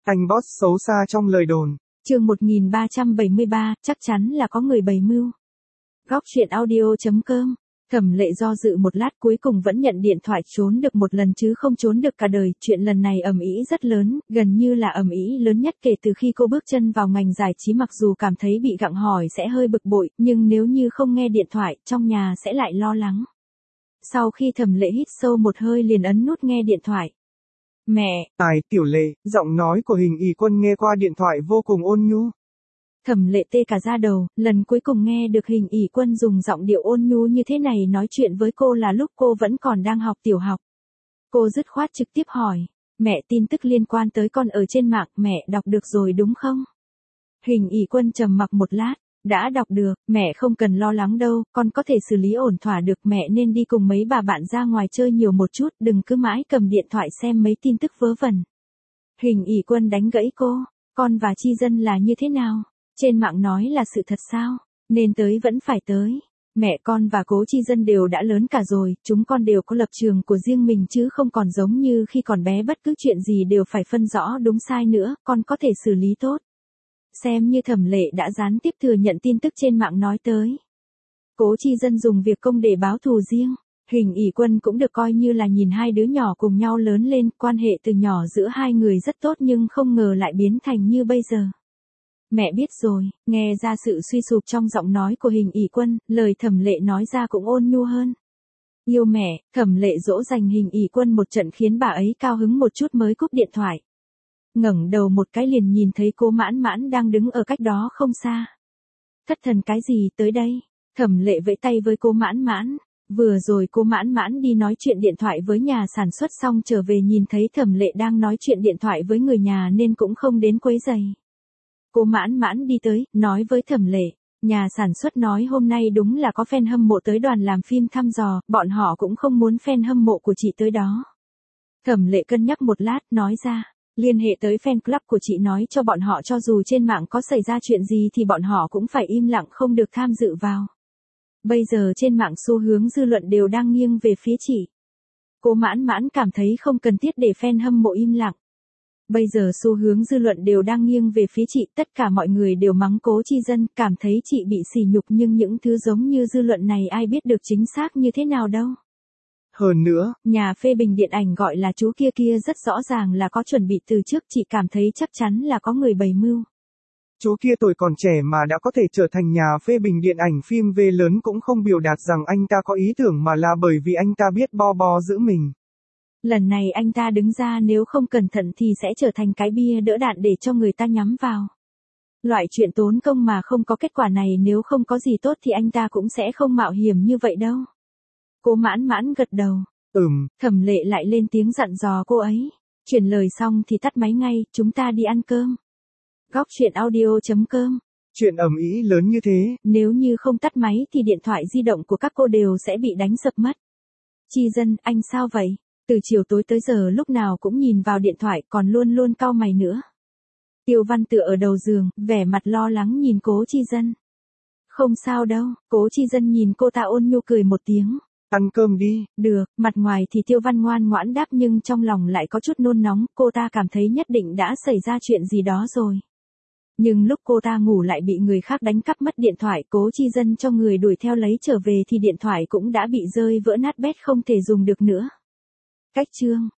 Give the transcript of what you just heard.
Anh boss xấu xa trong lời đồn. Chương 1373, chắc chắn là có người bày mưu. Góc truyện audio.com. Thẩm Lệ do dự một lát cuối cùng vẫn nhận điện thoại, trốn được một lần chứ không trốn được cả đời. Chuyện lần này ầm ĩ rất lớn, gần như là ầm ĩ lớn nhất kể từ khi cô bước chân vào ngành giải trí. Mặc dù cảm thấy bị gặng hỏi sẽ hơi bực bội, nhưng nếu như không nghe điện thoại, trong nhà sẽ lại lo lắng. Sau khi Thẩm Lệ hít sâu một hơi liền ấn nút nghe điện thoại. Mẹ. Tiểu Lệ, giọng nói của Hình ỷ Quân nghe qua điện thoại vô cùng ôn nhu. Thẩm Lệ tê cả da đầu, lần cuối cùng nghe được Hình ỷ Quân dùng giọng điệu ôn nhu như thế này nói chuyện với cô là lúc cô vẫn còn đang học tiểu học. Cô dứt khoát trực tiếp hỏi, mẹ, tin tức liên quan tới con ở trên mạng mẹ đọc được rồi đúng không? Hình ỷ Quân trầm mặc một lát, đã đọc được, mẹ không cần lo lắng đâu, con có thể xử lý ổn thỏa được. Mẹ nên đi cùng mấy bà bạn ra ngoài chơi nhiều một chút, đừng cứ mãi cầm điện thoại xem mấy tin tức vớ vẩn. Hình ỷ Quân đánh gãy cô, con và Chi Dân là như thế nào? Trên mạng nói là sự thật sao? Nên tới vẫn phải tới. Mẹ, con và Cố Chi Dân đều đã lớn cả rồi, chúng con đều có lập trường của riêng mình chứ không còn giống như khi còn bé bất cứ chuyện gì đều phải phân rõ đúng sai nữa, con có thể xử lý tốt. Xem như Thẩm Lệ đã gián tiếp thừa nhận tin tức trên mạng nói tới. Cố Chi Dân dùng việc công để báo thù riêng. Hình ỷ Quân cũng được coi như là nhìn hai đứa nhỏ cùng nhau lớn lên, quan hệ từ nhỏ giữa hai người rất tốt nhưng không ngờ lại biến thành như bây giờ. Mẹ biết rồi, nghe ra sự suy sụp trong giọng nói của Hình ỷ Quân, lời Thẩm Lệ nói ra cũng ôn nhu hơn. Yêu mẹ, Thẩm Lệ dỗ dành Hình ỷ Quân một trận khiến bà ấy cao hứng một chút mới cúp điện thoại. Ngẩng đầu một cái liền nhìn thấy Cố Mãn Mãn đang đứng ở cách đó không xa. Thất thần cái gì, tới đây. Thẩm Lệ vẫy tay với Cố Mãn Mãn. Vừa rồi Cố Mãn Mãn đi nói chuyện điện thoại với nhà sản xuất xong trở về nhìn thấy Thẩm Lệ đang nói chuyện điện thoại với người nhà nên cũng không đến quấy rầy. Cố Mãn Mãn đi tới, nói với Thẩm Lệ, nhà sản xuất nói hôm nay đúng là có fan hâm mộ tới đoàn làm phim thăm dò, bọn họ cũng không muốn fan hâm mộ của chị tới đó. Thẩm Lệ cân nhắc một lát, nói ra, liên hệ tới fan club của chị nói cho bọn họ cho dù trên mạng có xảy ra chuyện gì thì bọn họ cũng phải im lặng không được tham dự vào. Bây giờ trên mạng xu hướng dư luận đều đang nghiêng về phía chị. Cố Mãn Mãn cảm thấy không cần thiết để fan hâm mộ im lặng. Bây giờ xu hướng dư luận đều đang nghiêng về phía chị, tất cả mọi người đều mắng Cố Chi Dân, cảm thấy chị bị sỉ nhục nhưng những thứ giống như dư luận này ai biết được chính xác như thế nào đâu. Hơn nữa, nhà phê bình điện ảnh gọi là chú kia kia rất rõ ràng là có chuẩn bị từ trước, chị cảm thấy chắc chắn là có người bày mưu. Chú kia tuổi còn trẻ mà đã có thể trở thành nhà phê bình điện ảnh phim V lớn cũng không biểu đạt rằng anh ta có ý tưởng mà là bởi vì anh ta biết bo giữ mình. Lần này anh ta đứng ra nếu không cẩn thận thì sẽ trở thành cái bia đỡ đạn để cho người ta nhắm vào. Loại chuyện tốn công mà không có kết quả này nếu không có gì tốt thì anh ta cũng sẽ không mạo hiểm như vậy đâu. Cố Mãn Mãn gật đầu. Thẩm Lệ lại lên tiếng dặn dò cô ấy. Chuyển lời xong thì tắt máy ngay, chúng ta đi ăn cơm. Góc truyện audio.com. Chuyện ầm ĩ lớn như thế. Nếu như không tắt máy thì điện thoại di động của các cô đều sẽ bị đánh sập mất. Chi Dân, anh sao vậy? Từ chiều tối tới giờ lúc nào cũng nhìn vào điện thoại còn luôn luôn cau mày nữa. Tiêu Văn tựa ở đầu giường, vẻ mặt lo lắng nhìn Cố Chi Dân. Không sao đâu, Cố Chi Dân nhìn cô ta ôn nhu cười một tiếng. Ăn cơm đi. Được, mặt ngoài thì Tiêu Văn ngoan ngoãn đáp nhưng trong lòng lại có chút nôn nóng, cô ta cảm thấy nhất định đã xảy ra chuyện gì đó rồi. Nhưng lúc cô ta ngủ lại bị người khác đánh cắp mất điện thoại, Cố Chi Dân cho người đuổi theo lấy trở về thì điện thoại cũng đã bị rơi vỡ nát bét không thể dùng được nữa. Cách chương